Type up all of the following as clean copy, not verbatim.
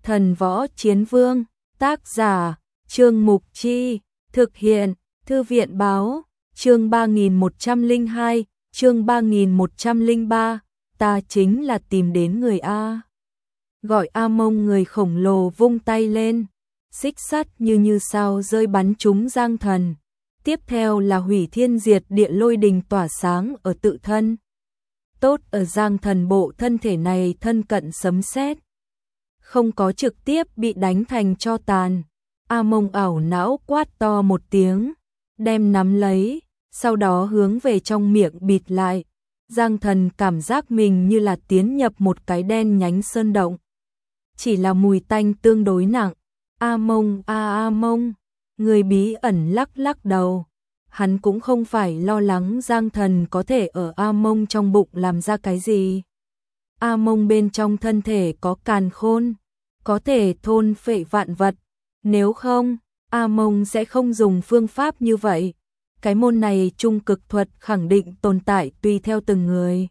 Thần Võ Chiến Vương, tác giả, Trương Mục Chi, thực hiện, Thư viện Báo, chương 3102, chương 3103, ta chính là tìm đến người A. Gọi A Mông, người khổng lồ vung tay lên, xích sắt như sao rơi bắn trúng Giang Thần. Tiếp theo là hủy thiên diệt địa lôi đình tỏa sáng ở tự thân. Tốt ở Giang Thần bộ thân thể này thân cận sấm sét, không có trực tiếp bị đánh thành tro tàn. A Mông ảo não quát to một tiếng, đem nắm lấy, sau đó hướng về trong miệng bịt lại. Giang Thần cảm giác mình như là tiến nhập một cái đen nhánh sơn động. Chỉ là mùi tanh tương đối nặng. A Mông, A Mông, người bí ẩn lắc lắc đầu. Hắn cũng không phải lo lắng Giang Thần có thể ở A Mông trong bụng làm ra cái gì. A Mông bên trong thân thể có càn khôn, có thể thôn phệ vạn vật. Nếu không, A Mông sẽ không dùng phương pháp như vậy. Cái môn này trung cực thuật khẳng định tồn tại tùy theo từng người.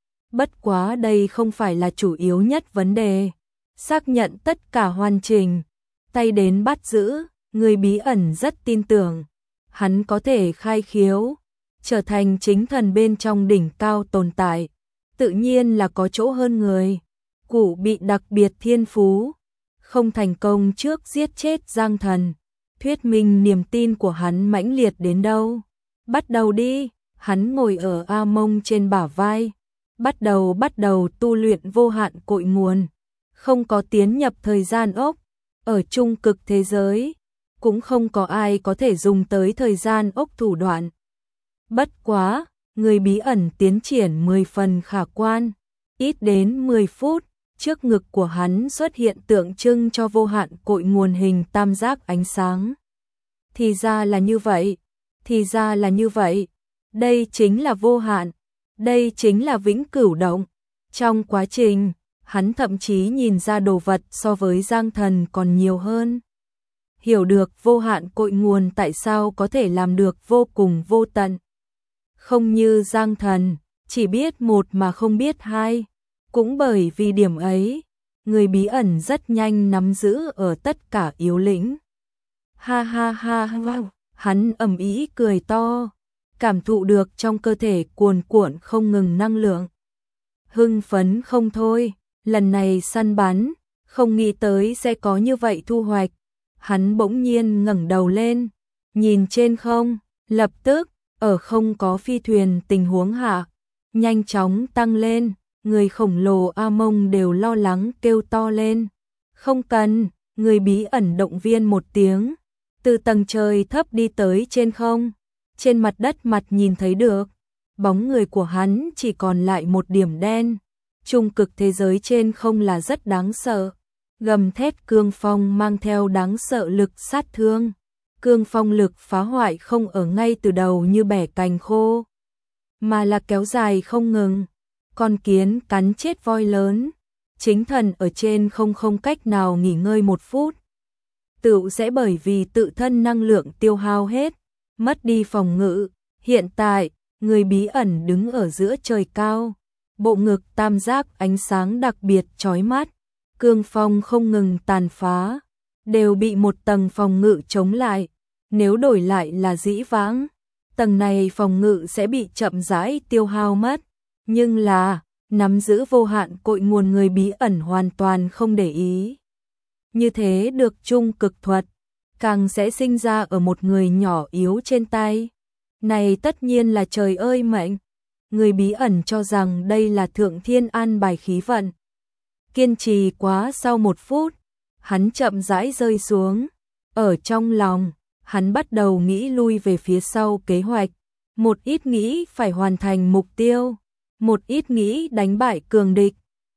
Bất quá đây không phải là chủ yếu nhất vấn đề. Xác nhận tất cả hoàn chỉnh, tay đến bắt giữ, người bí ẩn rất tin tưởng. Hắn có thể khai khiếu, trở thành chính thần bên trong đỉnh cao tồn tại. Tự nhiên là có chỗ hơn người. Cụ bị đặc biệt thiên phú, không thành công trước giết chết Giang Thần. Thuyết minh niềm tin của hắn mãnh liệt đến đâu. Bắt đầu đi, hắn ngồi ở A Mông trên bả vai. Bắt đầu tu luyện vô hạn cội nguồn. Không có tiến nhập thời gian ốc, ở trung cực thế giới, cũng không có ai có thể dùng tới thời gian ốc thủ đoạn. Bất quá, người bí ẩn tiến triển 10 phần khả quan, ít đến 10 phút, trước ngực của hắn xuất hiện tượng trưng cho vô hạn cội nguồn hình tam giác ánh sáng. Thì ra là như vậy, thì ra là như vậy, đây chính là vô hạn, đây chính là vĩnh cửu động. Trong quá trình, hắn thậm chí nhìn ra đồ vật so với Giang Thần còn nhiều hơn. Hiểu được vô hạn cội nguồn tại sao có thể làm được vô cùng vô tận. Không như Giang Thần, chỉ biết một mà không biết hai. Cũng bởi vì điểm ấy, người bí ẩn rất nhanh nắm giữ ở tất cả yếu lĩnh. Ha ha ha ha, hắn ầm ĩ cười to, cảm thụ được trong cơ thể cuồn cuộn không ngừng năng lượng. Hưng phấn không thôi, lần này săn bắn, không nghĩ tới sẽ có như vậy thu hoạch. Hắn bỗng nhiên ngẩng đầu lên, nhìn trên không, lập tức, ở không có phi thuyền tình huống hạ, nhanh chóng tăng lên, người khổng lồ A Mông đều lo lắng kêu to lên. Không cần, người bí ẩn động viên một tiếng, từ tầng trời thấp đi tới trên không, trên mặt đất mặt nhìn thấy được, bóng người của hắn chỉ còn lại một điểm đen. Trung cực thế giới trên không là rất đáng sợ. Gầm thét cương phong mang theo đáng sợ lực sát thương. Cương phong lực phá hoại không ở ngay từ đầu như bẻ cành khô, mà là kéo dài không ngừng. Con kiến cắn chết voi lớn, chính thần ở trên không cách nào nghỉ ngơi một phút. Tựu sẽ bởi vì tự thân năng lượng tiêu hao hết, mất đi phòng ngự. Hiện tại, người bí ẩn đứng ở giữa trời cao. Bộ ngực tam giác ánh sáng đặc biệt chói mắt, cương phong không ngừng tàn phá, đều bị một tầng phòng ngự chống lại. Nếu đổi lại là dĩ vãng, tầng này phòng ngự sẽ bị chậm rãi tiêu hao mất. Nhưng là, nắm giữ vô hạn cội nguồn người bí ẩn hoàn toàn không để ý. Như thế được trung cực thuật, càng sẽ sinh ra ở một người nhỏ yếu trên tay. Này tất nhiên là trời ơi mệnh. Người bí ẩn cho rằng đây là thượng thiên an bài khí vận. Kiên trì quá sau 1 phút, hắn chậm rãi rơi xuống. Ở trong lòng, hắn bắt đầu nghĩ lui về phía sau kế hoạch. Một ít nghĩ phải hoàn thành mục tiêu, một ít nghĩ đánh bại cường địch.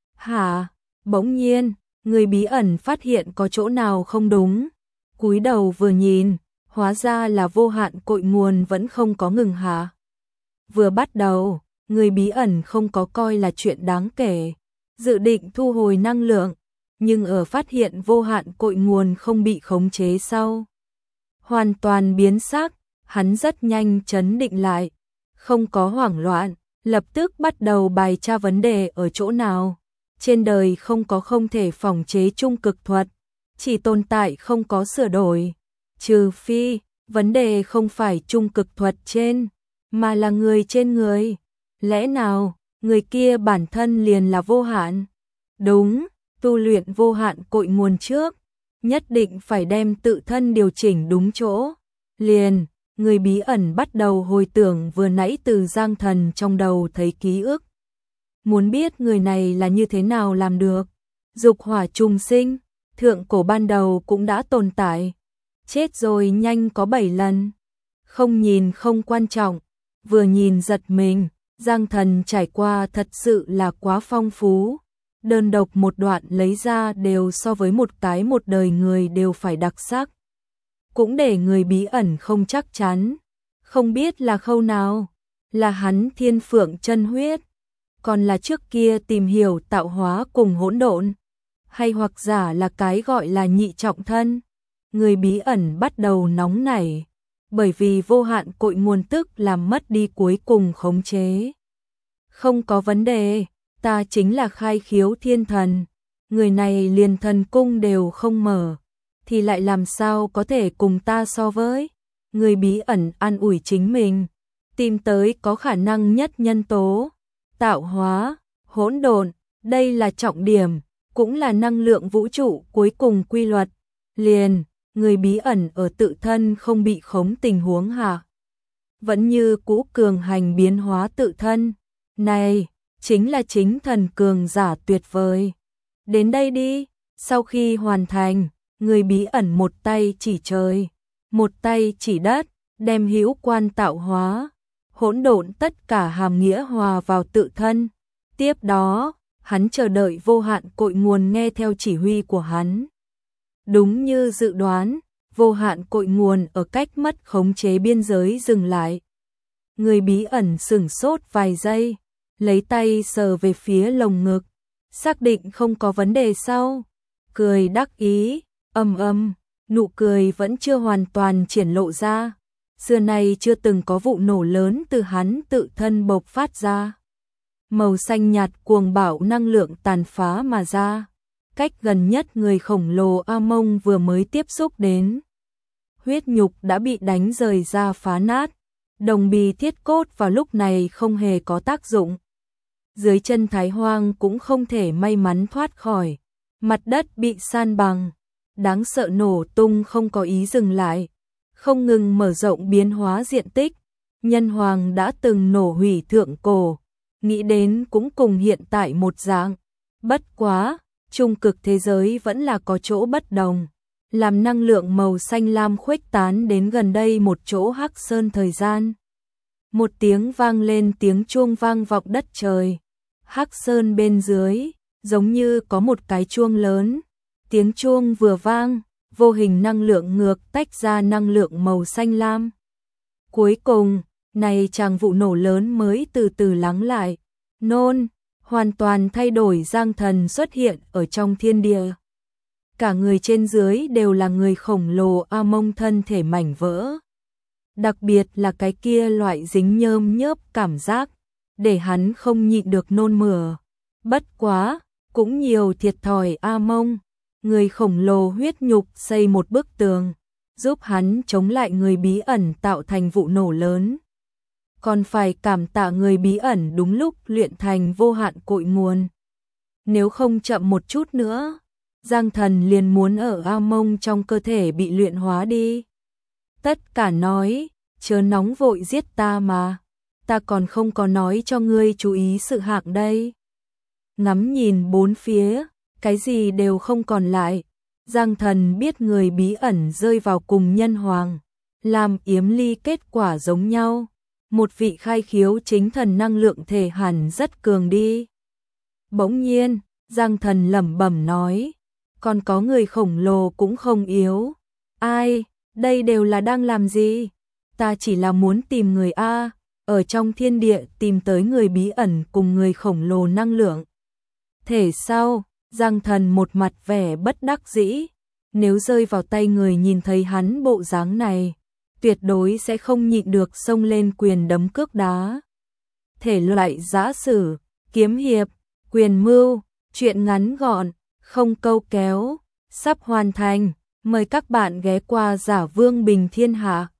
Hả? Bỗng nhiên, người bí ẩn phát hiện có chỗ nào không đúng. Cúi đầu vừa nhìn, hóa ra là vô hạn cội nguồn vẫn không có ngừng hả? Vừa bắt đầu, người bí ẩn không có coi là chuyện đáng kể, dự định thu hồi năng lượng, nhưng ở phát hiện vô hạn cội nguồn không bị khống chế sau, hoàn toàn biến sắc, hắn rất nhanh trấn định lại, không có hoảng loạn, lập tức bắt đầu bài tra vấn đề ở chỗ nào. Trên đời không có không thể phỏng chế trung cực thuật, chỉ tồn tại không có sửa đổi. Trừ phi, vấn đề không phải trung cực thuật trên, mà là người trên người. Lẽ nào, người kia bản thân liền là vô hạn? Đúng, tu luyện vô hạn cội nguồn trước, nhất định phải đem tự thân điều chỉnh đúng chỗ. Liền, người bí ẩn bắt đầu hồi tưởng vừa nãy từ Giang Thần trong đầu thấy ký ức. Muốn biết người này là như thế nào làm được. Dục hỏa trùng sinh, thượng cổ ban đầu cũng đã tồn tại. Chết rồi nhanh có 7 lần. Không nhìn không quan trọng, vừa nhìn giật mình. Giang Thần trải qua thật sự là quá phong phú. Đơn độc một đoạn lấy ra đều so với một đời người đều phải đặc sắc. Cũng để người bí ẩn không chắc chắn. Không biết là khâu nào, là hắn thiên phượng chân huyết, còn là trước kia tìm hiểu tạo hóa cùng hỗn độn, hay hoặc giả là cái gọi là nhị trọng thân. Người bí ẩn bắt đầu nóng nảy, bởi vì vô hạn cội nguồn tức làm mất đi cuối cùng khống chế. Không có vấn đề, ta chính là khai khiếu thiên thần, người này liền thần cung đều không mở, thì lại làm sao có thể cùng ta so với. Người bí ẩn an ủi chính mình, tìm tới có khả năng nhất nhân tố, tạo hóa, hỗn độn, đây là trọng điểm, cũng là năng lượng vũ trụ cuối cùng quy luật. Liền, người bí ẩn ở tự thân không bị khống tình huống hạ, vẫn như cũ cường hành biến hóa tự thân. Này, chính là chính thần cường giả tuyệt vời. Đến đây đi, sau khi hoàn thành, người bí ẩn một tay chỉ trời, một tay chỉ đất, đem hữu quan tạo hóa, hỗn độn tất cả hàm nghĩa hòa vào tự thân. Tiếp đó, hắn chờ đợi vô hạn cội nguồn nghe theo chỉ huy của hắn. Đúng như dự đoán, vô hạn cội nguồn ở cách mất khống chế biên giới dừng lại. Người bí ẩn sửng sốt vài giây, lấy tay sờ về phía lồng ngực, xác định không có vấn đề sau, cười đắc ý, nụ cười vẫn chưa hoàn toàn triển lộ ra. Xưa nay chưa từng có vụ nổ lớn từ hắn tự thân bộc phát ra. Màu xanh nhạt cuồng bạo năng lượng tàn phá mà ra. Cách gần nhất người khổng lồ A Mông vừa mới tiếp xúc đến. Huyết nhục đã bị đánh rời ra phá nát. Đồng bì thiết cốt vào lúc này không hề có tác dụng. Dưới chân Thái Hoang cũng không thể may mắn thoát khỏi. Mặt đất bị san bằng. Đáng sợ nổ tung không có ý dừng lại. Không ngừng mở rộng biến hóa diện tích. Nhân hoàng đã từng nổ hủy thượng cổ. Nghĩ đến cũng cùng hiện tại một dạng. Bất quá, trung cực thế giới vẫn là có chỗ bất đồng. Làm năng lượng màu xanh lam khuếch tán đến gần đây một chỗ Hắc Sơn thời gian. Một tiếng vang lên, tiếng chuông vang vọng đất trời. Hắc Sơn bên dưới, giống như có một cái chuông lớn. Tiếng chuông vừa vang, vô hình năng lượng ngược tách ra năng lượng màu xanh lam. Cuối cùng, này chàng vụ nổ lớn mới từ từ lắng lại. Nôn, hoàn toàn thay đổi. Giang Thần xuất hiện ở trong thiên địa. Cả người trên dưới đều là người khổng lồ A Mông thân thể mảnh vỡ. Đặc biệt là cái kia loại dính nhơm nhớp cảm giác, để hắn không nhịn được nôn mửa. Bất quá, cũng nhiều thiệt thòi A Mông. Người khổng lồ huyết nhục xây một bức tường, giúp hắn chống lại người bí ẩn tạo thành vụ nổ lớn. Còn phải cảm tạ người bí ẩn đúng lúc luyện thành vô hạn cội nguồn. Nếu không chậm một chút nữa, Giang Thần liền muốn ở A Mông trong cơ thể bị luyện hóa đi. Tất cả nói, chớ nóng vội giết ta mà, ta còn không có nói cho ngươi chú ý sự hạng đây. Ngắm nhìn bốn phía, cái gì đều không còn lại. Giang Thần biết người bí ẩn rơi vào cùng nhân hoàng, làm yếm ly kết quả giống nhau. Một vị khai khiếu chính thần năng lượng thể hẳn rất cường đi. Bỗng nhiên, Giang Thần lẩm bẩm nói, còn có người khổng lồ cũng không yếu. Ai, đây đều là đang làm gì? Ta chỉ là muốn tìm người A, ở trong thiên địa tìm tới người bí ẩn cùng người khổng lồ năng lượng. Thể sau, Giang Thần một mặt vẻ bất đắc dĩ, nếu rơi vào tay người nhìn thấy hắn bộ dáng này, tuyệt đối sẽ không nhịn được xông lên quyền đấm cước đá. Thể loại giã sử, kiếm hiệp, quyền mưu, Chuyện ngắn gọn, không câu kéo, sắp hoàn thành. Mời các bạn ghé qua Giả Vương Bình Thiên Hạ.